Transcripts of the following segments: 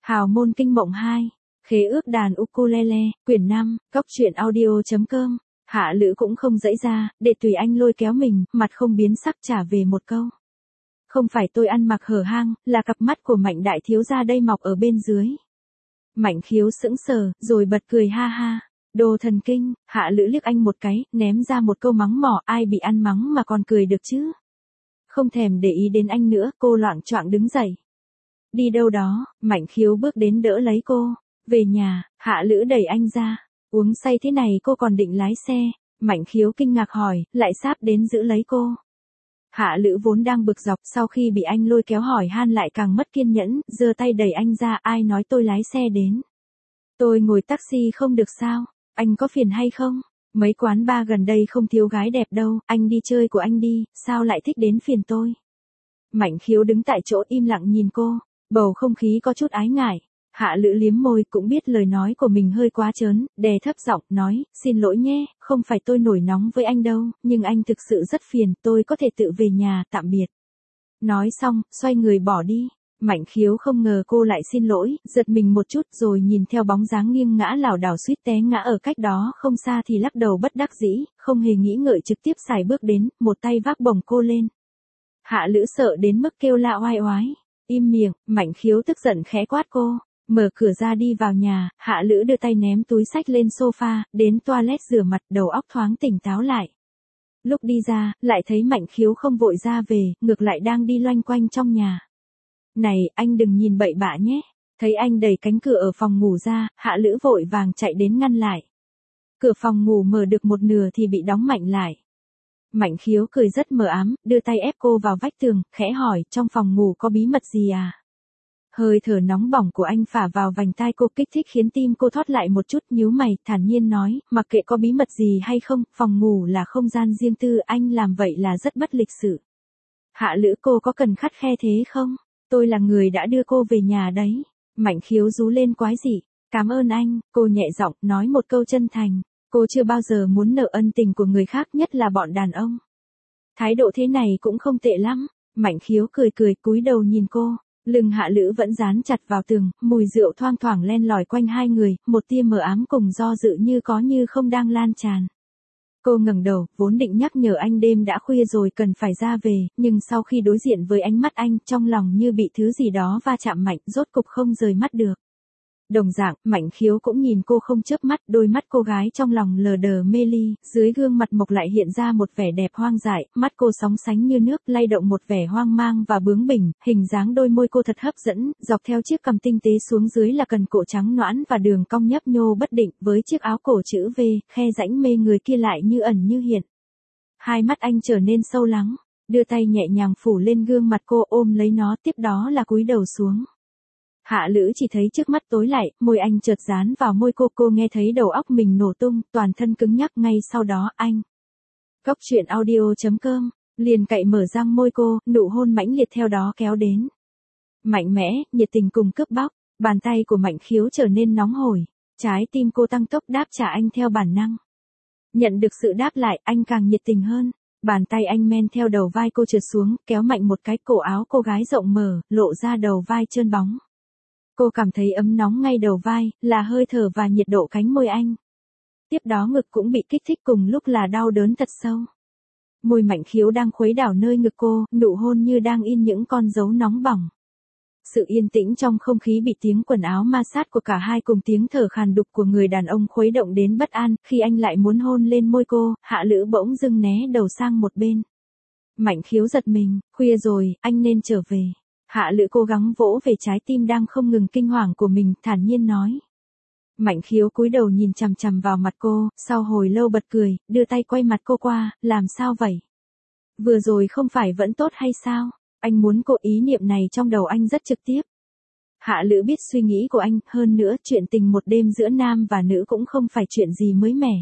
Hào môn kinh mộng 2, khế ước đàn ukulele, quyển 5, góc truyện audio.com. Hạ Lữ cũng không dãy ra, để tùy anh lôi kéo mình, mặt không biến sắc trả về một câu. Không phải tôi ăn mặc hở hang, là cặp mắt của Mạnh đại thiếu gia đây mọc ở bên dưới. Mạnh Khiếu sững sờ, rồi bật cười ha ha. Đồ thần kinh. Hạ Lữ liếc anh một cái, ném ra một câu mắng mỏ, ai bị ăn mắng mà còn cười được chứ. Không thèm để ý đến anh nữa, cô loạng choạng đứng dậy. Đi đâu đó? Mạnh Khiếu bước đến đỡ lấy cô. Về nhà. Hạ Lữ đẩy anh ra. Uống say thế này cô còn định lái xe. Mạnh Khiếu kinh ngạc hỏi, lại sáp đến giữ lấy cô. Hạ Lữ vốn đang bực dọc, sau khi bị anh lôi kéo hỏi han lại càng mất kiên nhẫn, giơ tay đẩy anh ra, ai nói tôi lái xe đến. Tôi ngồi taxi không được sao? Anh có phiền hay không? Mấy quán bar gần đây không thiếu gái đẹp đâu, anh đi chơi của anh đi, sao lại thích đến phiền tôi? Mạnh Khiếu đứng tại chỗ im lặng nhìn cô, bầu không khí có chút ái ngại. Hạ Lữ liếm môi, cũng biết lời nói của mình hơi quá trớn, đè thấp giọng, nói, xin lỗi nhé, không phải tôi nổi nóng với anh đâu, nhưng anh thực sự rất phiền, tôi có thể tự về nhà, tạm biệt. Nói xong, xoay người bỏ đi. Mạnh Khiếu không ngờ cô lại xin lỗi, giật mình một chút rồi nhìn theo bóng dáng nghiêng ngã lảo đảo suýt té ngã ở cách đó không xa thì lắc đầu bất đắc dĩ, không hề nghĩ ngợi trực tiếp xài bước đến, một tay vác bổng cô lên. Hạ Lữ sợ đến mức kêu la oai oái. Im miệng. Mạnh Khiếu tức giận khẽ quát cô. Mở cửa ra đi vào nhà, Hạ Lữ đưa tay ném túi xách lên sofa, đến toilet rửa mặt, đầu óc thoáng tỉnh táo lại. Lúc đi ra, lại thấy Mạnh Khiếu không vội ra về, ngược lại đang đi loanh quanh trong nhà. Này, anh đừng nhìn bậy bạ nhé. Thấy anh đẩy cánh cửa ở phòng ngủ ra, Hạ Lữ vội vàng chạy đến ngăn lại. Cửa phòng ngủ mở được một nửa thì bị đóng mạnh lại. Mạnh Khiếu cười rất mờ ám, đưa tay ép cô vào vách tường, khẽ hỏi, trong phòng ngủ có bí mật gì à? Hơi thở nóng bỏng của anh phả vào vành tai cô, kích thích khiến tim cô thót lại một chút, nhíu mày, thản nhiên nói, mặc kệ có bí mật gì hay không, phòng ngủ là không gian riêng tư, anh làm vậy là rất bất lịch sự. Hạ Lữ, cô có cần khắt khe thế không? Tôi là người đã đưa cô về nhà đấy. Mạnh Khiếu rú lên quái dị. Cảm ơn anh, cô nhẹ giọng, nói một câu chân thành. Cô chưa bao giờ muốn nợ ân tình của người khác, nhất là bọn đàn ông. Thái độ thế này cũng không tệ lắm. Mạnh Khiếu cười cười, cúi đầu nhìn cô. Lưng Hạ Lữ vẫn dán chặt vào tường, mùi rượu thoang thoảng len lỏi quanh hai người, một tia mờ ám cùng do dự như có như không đang lan tràn. Cô ngẩng đầu, vốn định nhắc nhở anh đêm đã khuya rồi cần phải ra về, nhưng sau khi đối diện với ánh mắt anh, trong lòng như bị thứ gì đó va chạm mạnh, rốt cục không rời mắt được. Đồng dạng, Mạnh Khiếu cũng nhìn cô không chớp mắt, đôi mắt cô gái trong lòng lờ đờ mê ly, dưới gương mặt mộc lại hiện ra một vẻ đẹp hoang dại, mắt cô sóng sánh như nước, lay động một vẻ hoang mang và bướng bỉnh, hình dáng đôi môi cô thật hấp dẫn, dọc theo chiếc cằm tinh tế xuống dưới là cần cổ trắng nõn và đường cong nhấp nhô bất định, với chiếc áo cổ chữ V, khe rãnh mê người kia lại như ẩn như hiện. Hai mắt anh trở nên sâu lắng, đưa tay nhẹ nhàng phủ lên gương mặt cô, ôm lấy nó, tiếp đó là cúi đầu xuống. Hạ Lữ chỉ thấy trước mắt tối lại, môi anh chợt dán vào môi cô nghe thấy đầu óc mình nổ tung, toàn thân cứng nhắc, ngay sau đó anh. Góc truyện audio.com, liền cậy mở răng môi cô, nụ hôn mãnh liệt theo đó kéo đến. Mạnh mẽ, nhiệt tình cùng cướp bóc, bàn tay của Mạnh Khiếu trở nên nóng hổi, trái tim cô tăng tốc đáp trả anh theo bản năng. Nhận được sự đáp lại, anh càng nhiệt tình hơn. Bàn tay anh men theo đầu vai cô trượt xuống, kéo mạnh một cái, cổ áo cô gái rộng mở, lộ ra đầu vai trơn bóng. Cô cảm thấy ấm nóng ngay đầu vai, là hơi thở và nhiệt độ cánh môi anh. Tiếp đó ngực cũng bị kích thích, cùng lúc là đau đớn thật sâu. Môi Mạnh Khiếu đang khuấy đảo nơi ngực cô, nụ hôn như đang in những con dấu nóng bỏng. Sự yên tĩnh trong không khí bị tiếng quần áo ma sát của cả hai cùng tiếng thở khàn đục của người đàn ông khuấy động đến bất an, khi anh lại muốn hôn lên môi cô, Hạ Lữ bỗng dưng né đầu sang một bên. Mạnh Khiếu giật mình, khuya rồi, anh nên trở về. Hạ Lữ cố gắng vỗ về trái tim đang không ngừng kinh hoàng của mình, thản nhiên nói. Mạnh Khiếu cúi đầu nhìn chằm chằm vào mặt cô, sau hồi lâu bật cười, đưa tay quay mặt cô qua, làm sao vậy? Vừa rồi không phải vẫn tốt hay sao? Anh muốn cô, ý niệm này trong đầu anh rất trực tiếp. Hạ Lữ biết suy nghĩ của anh, hơn nữa chuyện tình một đêm giữa nam và nữ cũng không phải chuyện gì mới mẻ.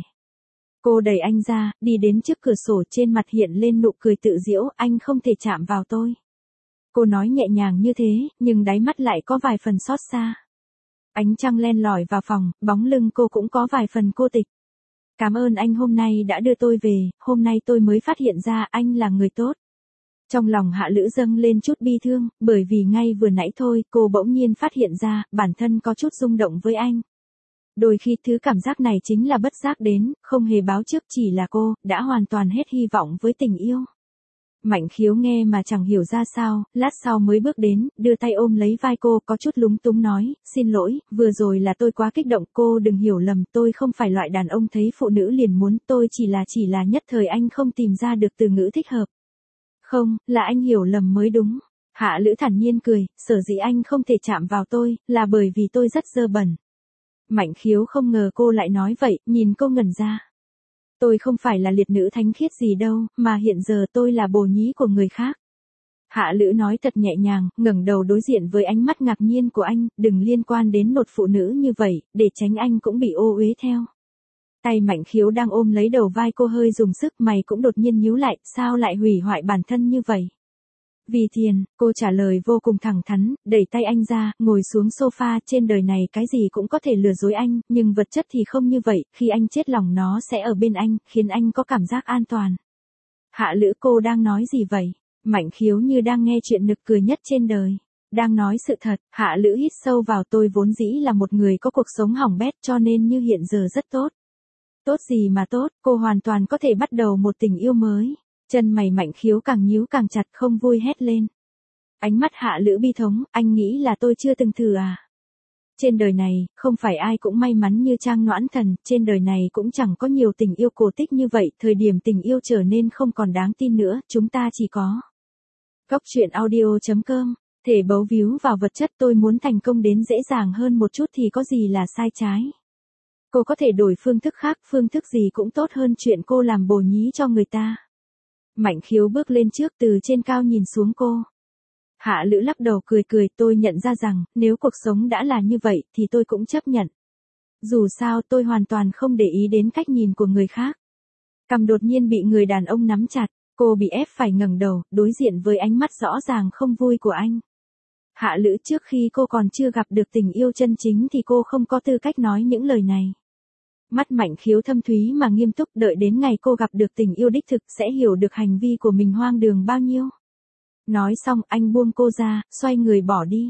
Cô đẩy anh ra, đi đến trước cửa sổ, trên mặt hiện lên nụ cười tự giễu, anh không thể chạm vào tôi. Cô nói nhẹ nhàng như thế, nhưng đáy mắt lại có vài phần xót xa. Ánh trăng len lỏi vào phòng, bóng lưng cô cũng có vài phần cô tịch. Cảm ơn anh hôm nay đã đưa tôi về, hôm nay tôi mới phát hiện ra anh là người tốt. Trong lòng Hạ Lữ dâng lên chút bi thương, bởi vì ngay vừa nãy thôi cô bỗng nhiên phát hiện ra, bản thân có chút rung động với anh. Đôi khi thứ cảm giác này chính là bất giác đến, không hề báo trước chỉ là cô, đã hoàn toàn hết hy vọng với tình yêu. Mạnh Khiếu nghe mà chẳng hiểu ra sao, lát sau mới bước đến, đưa tay ôm lấy vai cô, có chút lúng túng nói, xin lỗi, vừa rồi là tôi quá kích động, cô đừng hiểu lầm, tôi không phải loại đàn ông thấy phụ nữ liền muốn, tôi chỉ là nhất thời anh không tìm ra được từ ngữ thích hợp. Không, là anh hiểu lầm mới đúng. Hạ Lữ thản nhiên cười, sở dĩ anh không thể chạm vào tôi, là bởi vì tôi rất dơ bẩn. Mạnh Khiếu không ngờ cô lại nói vậy, nhìn cô ngẩn ra. Tôi không phải là liệt nữ thánh khiết gì đâu, mà hiện giờ tôi là bồ nhí của người khác. Hạ Lữ nói thật nhẹ nhàng, ngẩng đầu đối diện với ánh mắt ngạc nhiên của anh, đừng liên quan đến một phụ nữ như vậy, để tránh anh cũng bị ô uế theo. Tay Mạnh Khiếu đang ôm lấy đầu vai cô hơi dùng sức, mày cũng đột nhiên nhíu lại, sao lại hủy hoại bản thân như vậy? Vì tiền, cô trả lời vô cùng thẳng thắn, đẩy tay anh ra, ngồi xuống sofa, trên đời này cái gì cũng có thể lừa dối anh, nhưng vật chất thì không như vậy, khi anh chết lòng nó sẽ ở bên anh, khiến anh có cảm giác an toàn. Hạ Lữ, cô đang nói gì vậy? Mạnh Khiếu như đang nghe chuyện nực cười nhất trên đời. Đang nói sự thật. Hạ Lữ hít sâu vào, tôi vốn dĩ là một người có cuộc sống hỏng bét cho nên như hiện giờ rất tốt. Tốt gì mà tốt, cô hoàn toàn có thể bắt đầu một tình yêu mới. Chân mày Mạnh Khiếu càng nhíu càng chặt, không vui hét lên. Ánh mắt Hạ Lữ bi thống, anh nghĩ là tôi chưa từng thử à? Trên đời này, không phải ai cũng may mắn như Trang Noãn Thần, trên đời này cũng chẳng có nhiều tình yêu cổ tích như vậy, thời điểm tình yêu trở nên không còn đáng tin nữa, chúng ta chỉ có. Góc truyện audio.com, thể bấu víu vào vật chất, tôi muốn thành công đến dễ dàng hơn một chút thì có gì là sai trái. Cô có thể đổi phương thức khác, phương thức gì cũng tốt hơn chuyện cô làm bồ nhí cho người ta. Mạnh Khiếu bước lên trước, từ trên cao nhìn xuống cô. Hạ Lữ lắc đầu cười cười, tôi nhận ra rằng, nếu cuộc sống đã là như vậy, thì tôi cũng chấp nhận. Dù sao tôi hoàn toàn không để ý đến cách nhìn của người khác. Cằm đột nhiên bị người đàn ông nắm chặt, cô bị ép phải ngẩng đầu, đối diện với ánh mắt rõ ràng không vui của anh. Hạ Lữ, trước khi cô còn chưa gặp được tình yêu chân chính thì cô không có tư cách nói những lời này. Mắt Mạnh Khiếu thâm thúy mà nghiêm túc, đợi đến ngày cô gặp được tình yêu đích thực sẽ hiểu được hành vi của mình hoang đường bao nhiêu. Nói xong anh buông cô ra, xoay người bỏ đi.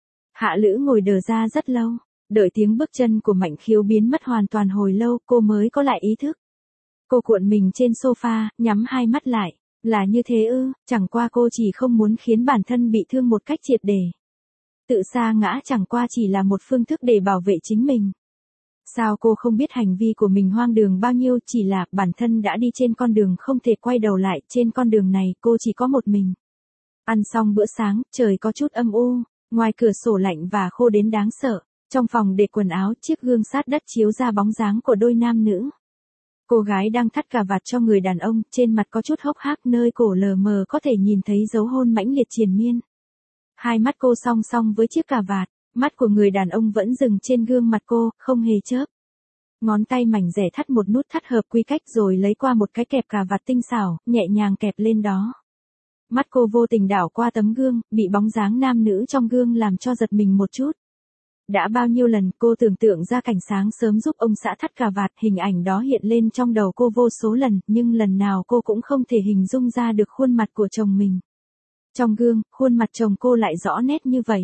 Hạ Lữ ngồi đờ ra rất lâu, đợi tiếng bước chân của Mạnh Khiếu biến mất hoàn toàn hồi lâu cô mới có lại ý thức. Cô cuộn mình trên sofa, nhắm hai mắt lại. Là như thế ư, chẳng qua cô chỉ không muốn khiến bản thân bị thương một cách triệt để. Tự sa ngã chẳng qua chỉ là một phương thức để bảo vệ chính mình. Sao cô không biết hành vi của mình hoang đường bao nhiêu, chỉ là bản thân đã đi trên con đường không thể quay đầu lại, trên con đường này cô chỉ có một mình. Ăn xong bữa sáng, trời có chút âm u, ngoài cửa sổ lạnh và khô đến đáng sợ, trong phòng để quần áo, chiếc gương sát đất chiếu ra bóng dáng của đôi nam nữ. Cô gái đang thắt cà vạt cho người đàn ông, trên mặt có chút hốc hác, nơi cổ lờ mờ có thể nhìn thấy dấu hôn mãnh liệt triền miên. Hai mắt cô song song với chiếc cà vạt, mắt của người đàn ông vẫn dừng trên gương mặt cô, không hề chớp. Ngón tay mảnh rẻ thắt một nút thắt hợp quy cách rồi lấy qua một cái kẹp cà vạt tinh xảo, nhẹ nhàng kẹp lên đó. Mắt cô vô tình đảo qua tấm gương, bị bóng dáng nam nữ trong gương làm cho giật mình một chút. Đã bao nhiêu lần cô tưởng tượng ra cảnh sáng sớm giúp ông xã thắt cà vạt, hình ảnh đó hiện lên trong đầu cô vô số lần, nhưng lần nào cô cũng không thể hình dung ra được khuôn mặt của chồng mình. Trong gương, khuôn mặt chồng cô lại rõ nét như vậy.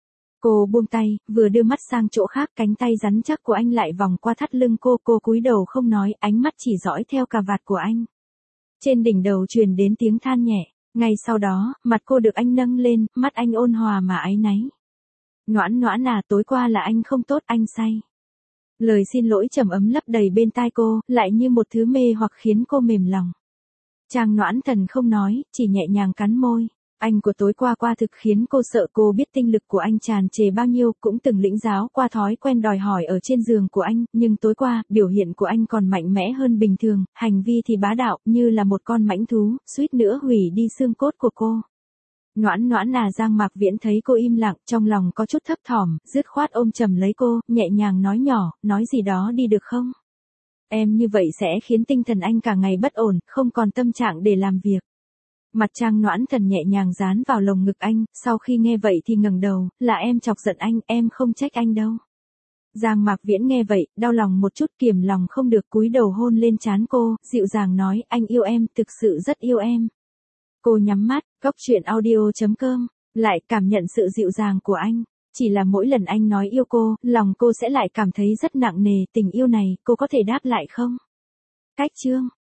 Cô buông tay, vừa đưa mắt sang chỗ khác, cánh tay rắn chắc của anh lại vòng qua thắt lưng cô cúi đầu không nói, ánh mắt chỉ dõi theo cà vạt của anh. Trên đỉnh đầu truyền đến tiếng than nhẹ, ngay sau đó, mặt cô được anh nâng lên, mắt anh ôn hòa mà áy náy. Noãn Noãn à, tối qua là anh không tốt, anh say. Lời xin lỗi trầm ấm lấp đầy bên tai cô, lại như một thứ mê hoặc khiến cô mềm lòng. Trang Noãn Thần không nói, chỉ nhẹ nhàng cắn môi. Anh của tối qua thực khiến cô sợ, cô biết tinh lực của anh tràn trề bao nhiêu, cũng từng lĩnh giáo qua thói quen đòi hỏi ở trên giường của anh, nhưng tối qua, biểu hiện của anh còn mạnh mẽ hơn bình thường, hành vi thì bá đạo, như là một con mãnh thú, suýt nữa hủy đi xương cốt của cô. Noãn Noãn à, Giang Mạc Viễn thấy cô im lặng, trong lòng có chút thấp thỏm, dứt khoát ôm chầm lấy cô, nhẹ nhàng nói nhỏ, nói gì đó đi được không? Em như vậy sẽ khiến tinh thần anh cả ngày bất ổn, không còn tâm trạng để làm việc. Mặt Trang Noãn Thần nhẹ nhàng dán vào lồng ngực anh, sau khi nghe vậy thì ngẩng đầu, là em chọc giận anh, em không trách anh đâu. Giang Mạc Viễn nghe vậy, đau lòng một chút, kiềm lòng không được, cúi đầu hôn lên trán cô, dịu dàng nói, anh yêu em, thực sự rất yêu em. Cô nhắm mắt, góc chuyện audio.com, lại cảm nhận sự dịu dàng của anh. Chỉ là mỗi lần anh nói yêu cô, lòng cô sẽ lại cảm thấy rất nặng nề. Tình yêu này, cô có thể đáp lại không? Cách chương